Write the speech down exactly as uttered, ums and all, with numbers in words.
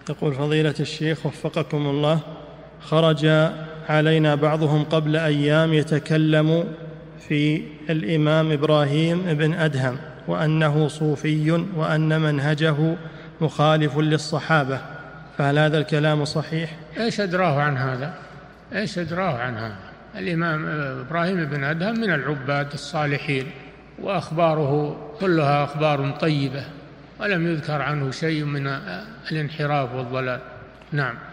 يقول فضيلة الشيخ وفقكم الله، خرج علينا بعضهم قبل أيام يتكلم في الإمام إبراهيم بن أدهم وأنه صوفي وأن منهجه مخالف للصحابة، فهل هذا الكلام صحيح؟ إيش أدراه عن هذا؟ إيش أدراه عن هذا؟ الإمام إبراهيم بن أدهم من العباد الصالحين، وأخباره كلها أخبار طيبة، ولم يذكر عنه شيء من الانحراف والضلال. نعم.